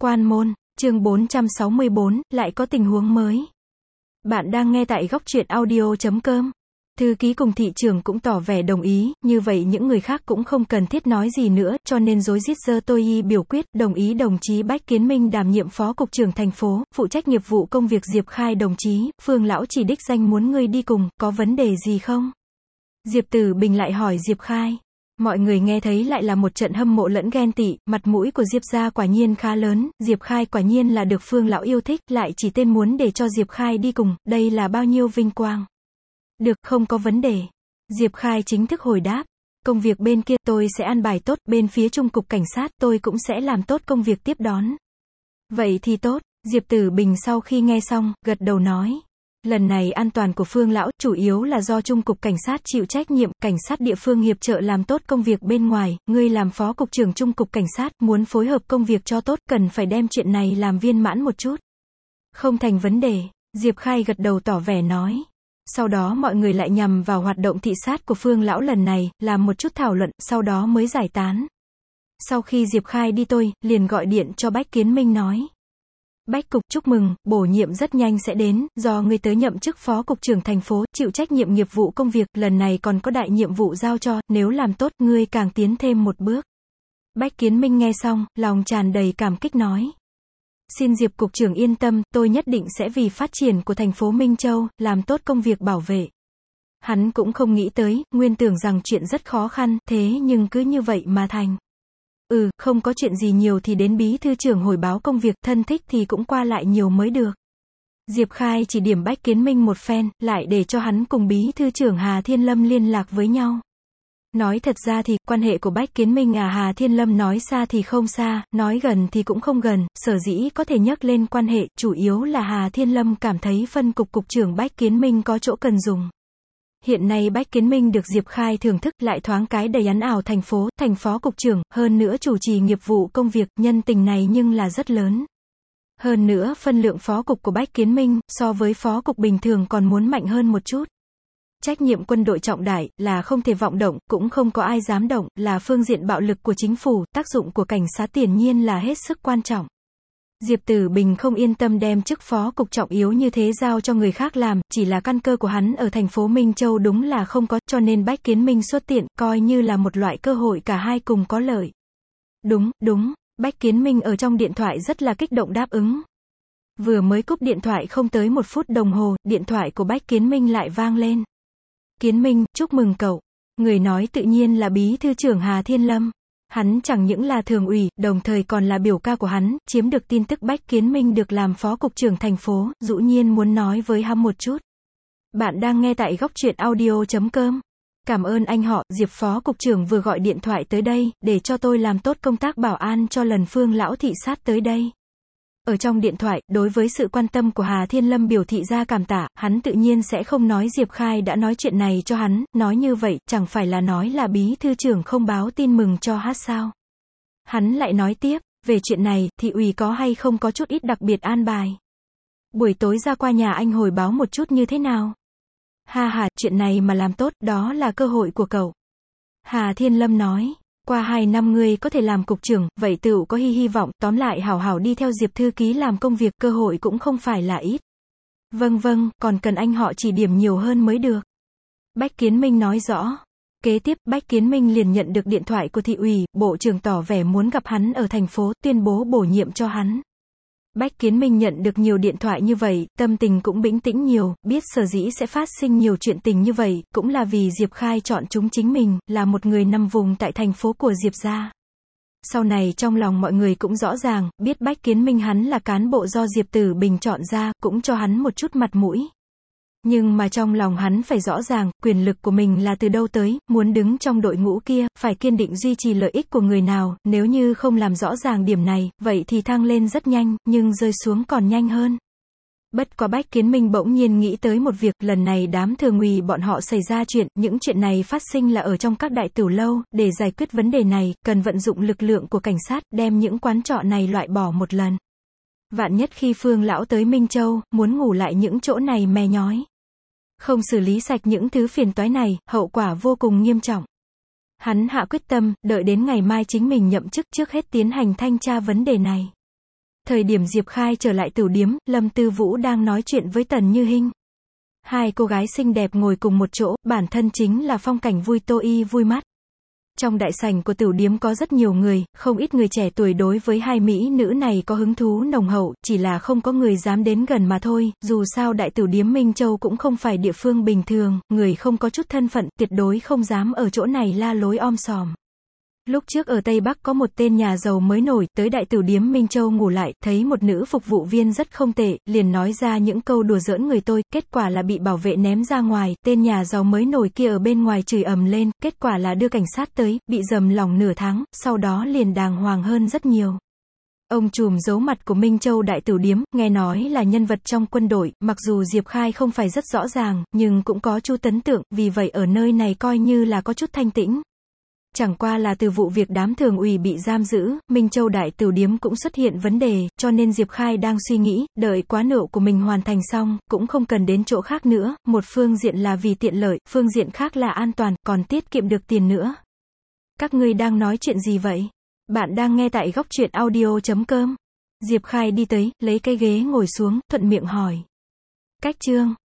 Quan môn, chương 464, lại có tình huống mới. Bạn đang nghe tại góc truyện audio.com. Thư ký cùng thị trưởng cũng tỏ vẻ đồng ý, như vậy những người khác cũng không cần thiết nói gì nữa, cho nên rối rít giơ tôi y biểu quyết, đồng ý đồng chí Bách Kiến Minh đảm nhiệm phó cục trưởng thành phố, phụ trách nghiệp vụ công việc. Diệp Khai đồng chí, Phương lão chỉ đích danh muốn ngươi đi cùng, có vấn đề gì không? Diệp Tử Bình lại hỏi Diệp Khai. Mọi người nghe thấy lại là một trận hâm mộ lẫn ghen tị, mặt mũi của Diệp gia quả nhiên khá lớn, Diệp Khai quả nhiên là được Phương lão yêu thích, lại chỉ tên muốn để cho Diệp Khai đi cùng, đây là bao nhiêu vinh quang. Được, không có vấn đề. Diệp Khai chính thức hồi đáp. Công việc bên kia tôi sẽ an bài tốt, bên phía Trung cục cảnh sát tôi cũng sẽ làm tốt công việc tiếp đón. Vậy thì tốt, Diệp Tử Bình sau khi nghe xong, gật đầu nói. Lần này an toàn của Phương lão chủ yếu là do Trung cục cảnh sát chịu trách nhiệm, cảnh sát địa phương hiệp trợ làm tốt công việc bên ngoài, ngươi làm phó cục trưởng Trung cục cảnh sát, muốn phối hợp công việc cho tốt, cần phải đem chuyện này làm viên mãn một chút. Không thành vấn đề, Diệp Khai gật đầu tỏ vẻ nói. Sau đó mọi người lại nhằm vào hoạt động thị sát của Phương lão lần này, làm một chút thảo luận, sau đó mới giải tán. Sau khi Diệp Khai đi tôi, liền gọi điện cho Bách Kiến Minh nói. Bách cục, chúc mừng, bổ nhiệm rất nhanh sẽ đến, do ngươi tới nhậm chức phó cục trưởng thành phố, chịu trách nhiệm nghiệp vụ công việc, lần này còn có đại nhiệm vụ giao cho, nếu làm tốt, ngươi càng tiến thêm một bước. Bách Kiến Minh nghe xong, lòng tràn đầy cảm kích nói. Xin Diệp cục trưởng yên tâm, tôi nhất định sẽ vì phát triển của thành phố Minh Châu, làm tốt công việc bảo vệ. Hắn cũng không nghĩ tới, nguyên tưởng rằng chuyện rất khó khăn, thế nhưng cứ như vậy mà thành. Không có chuyện gì nhiều thì đến bí thư trưởng hồi báo công việc, thân thích thì cũng qua lại nhiều mới được. Diệp Khai chỉ điểm Bách Kiến Minh một phen, lại để cho hắn cùng bí thư trưởng Hà Thiên Lâm liên lạc với nhau. Nói thật ra thì, quan hệ của Bách Kiến Minh Hà Thiên Lâm nói xa thì không xa, nói gần thì cũng không gần, sở dĩ có thể nhắc lên quan hệ, chủ yếu là Hà Thiên Lâm cảm thấy phân cục cục trưởng Bách Kiến Minh có chỗ cần dùng. Hiện nay Bách Kiến Minh được Diệp Khai thưởng thức, lại thoáng cái đầy ắn ảo thành phố, thành phó cục trưởng, hơn nữa chủ trì nghiệp vụ công việc, nhân tình này nhưng là rất lớn. Hơn nữa, phân lượng phó cục của Bách Kiến Minh, so với phó cục bình thường còn muốn mạnh hơn một chút. Trách nhiệm quân đội trọng đại, là không thể vọng động, cũng không có ai dám động, là phương diện bạo lực của chính phủ, tác dụng của cảnh sát hiển nhiên là hết sức quan trọng. Diệp Tử Bình không yên tâm đem chức phó cục trọng yếu như thế giao cho người khác làm, chỉ là căn cơ của hắn ở thành phố Minh Châu đúng là không có, cho nên Bách Kiến Minh xuất tiện, coi như là một loại cơ hội cả hai cùng có lợi. Đúng, Bách Kiến Minh ở trong điện thoại rất là kích động đáp ứng. Vừa mới cúp điện thoại không tới 1 phút đồng hồ, điện thoại của Bách Kiến Minh lại vang lên. Kiến Minh, chúc mừng cậu. Người nói tự nhiên là bí thư trưởng Hà Thiên Lâm. Hắn chẳng những là thường ủy, đồng thời còn là biểu ca của hắn, chiếm được tin tức Bách Kiến Minh được làm phó cục trưởng thành phố, dĩ nhiên muốn nói với hắn một chút. Bạn đang nghe tại góc truyện audio.com. Cảm ơn anh họ, Diệp phó cục trưởng vừa gọi điện thoại tới đây, để cho tôi làm tốt công tác bảo an cho lần Phương lão thị sát tới đây. Ở trong điện thoại, đối với sự quan tâm của Hà Thiên Lâm biểu thị ra cảm tạ, hắn tự nhiên sẽ không nói Diệp Khai đã nói chuyện này cho hắn, nói như vậy, chẳng phải là nói là bí thư trưởng không báo tin mừng cho hắn sao. Hắn lại nói tiếp, về chuyện này, thị ủy có hay không có chút ít đặc biệt an bài. Buổi tối ra qua nhà anh hồi báo một chút như thế nào? Chuyện này mà làm tốt, đó là cơ hội của cậu. Hà Thiên Lâm nói. Qua 2 năm ngươi có thể làm cục trưởng, vậy tựu có hy vọng, tóm lại hảo hảo đi theo Diệp thư ký làm công việc, cơ hội cũng không phải là ít. Vâng, còn cần anh họ chỉ điểm nhiều hơn mới được. Bách Kiến Minh nói rõ. Kế tiếp, Bách Kiến Minh liền nhận được điện thoại của thị ủy, bộ trưởng tỏ vẻ muốn gặp hắn ở thành phố, tuyên bố bổ nhiệm cho hắn. Bách Kiến Minh nhận được nhiều điện thoại như vậy, tâm tình cũng bĩnh tĩnh nhiều, biết sở dĩ sẽ phát sinh nhiều chuyện tình như vậy, cũng là vì Diệp Khai chọn chúng chính mình, là một người nằm vùng tại thành phố của Diệp gia. Sau này trong lòng mọi người cũng rõ ràng, biết Bách Kiến Minh hắn là cán bộ do Diệp Tử Bình chọn ra, cũng cho hắn một chút mặt mũi. Nhưng mà trong lòng hắn phải rõ ràng, quyền lực của mình là từ đâu tới, muốn đứng trong đội ngũ kia, phải kiên định duy trì lợi ích của người nào, nếu như không làm rõ ràng điểm này, vậy thì thăng lên rất nhanh, nhưng rơi xuống còn nhanh hơn. Bất quá Bách Kiến Minh bỗng nhiên nghĩ tới một việc, lần này đám thường ủy bọn họ xảy ra chuyện, những chuyện này phát sinh là ở trong các đại tiểu lâu, để giải quyết vấn đề này, cần vận dụng lực lượng của cảnh sát, đem những quán trọ này loại bỏ một lần. Vạn nhất khi Phương lão tới Minh Châu, muốn ngủ lại những chỗ này mè nhói. Không xử lý sạch những thứ phiền toái này, hậu quả vô cùng nghiêm trọng. Hắn hạ quyết tâm, đợi đến ngày mai chính mình nhậm chức trước hết tiến hành thanh tra vấn đề này. Thời điểm Diệp Khai trở lại tửu điếm, Lâm Tư Vũ đang nói chuyện với Tần Như Hinh. Hai cô gái xinh đẹp ngồi cùng một chỗ, bản thân chính là phong cảnh vui tô y vui mắt. Trong đại sảnh của tửu điếm có rất nhiều người, không ít người trẻ tuổi đối với hai mỹ nữ này có hứng thú nồng hậu, chỉ là không có người dám đến gần mà thôi, dù sao đại tửu điếm Minh Châu cũng không phải địa phương bình thường, người không có chút thân phận, tuyệt đối không dám ở chỗ này la lối om sòm. Lúc trước ở Tây Bắc có một tên nhà giàu mới nổi, tới đại tửu điếm Minh Châu ngủ lại, thấy một nữ phục vụ viên rất không tệ, liền nói ra những câu đùa giỡn người tôi, kết quả là bị bảo vệ ném ra ngoài, tên nhà giàu mới nổi kia ở bên ngoài chửi ầm lên, kết quả là đưa cảnh sát tới, bị dầm lỏng nửa tháng, sau đó liền đàng hoàng hơn rất nhiều. Ông trùm giấu mặt của Minh Châu đại tửu điếm, nghe nói là nhân vật trong quân đội, mặc dù Diệp Khai không phải rất rõ ràng, nhưng cũng có Chu Tấn Tượng, vì vậy ở nơi này coi như là có chút thanh tĩnh. Chẳng qua là từ vụ việc đám thường ủy bị giam giữ, Minh Châu đại tửu điếm cũng xuất hiện vấn đề, cho nên Diệp Khai đang suy nghĩ, đợi quá nợ của mình hoàn thành xong, cũng không cần đến chỗ khác nữa, một phương diện là vì tiện lợi, phương diện khác là an toàn, còn tiết kiệm được tiền nữa. Các ngươi đang nói chuyện gì vậy? Bạn đang nghe tại góc truyện audio.com. Diệp Khai đi tới, lấy cái ghế ngồi xuống, thuận miệng hỏi. Cách chương.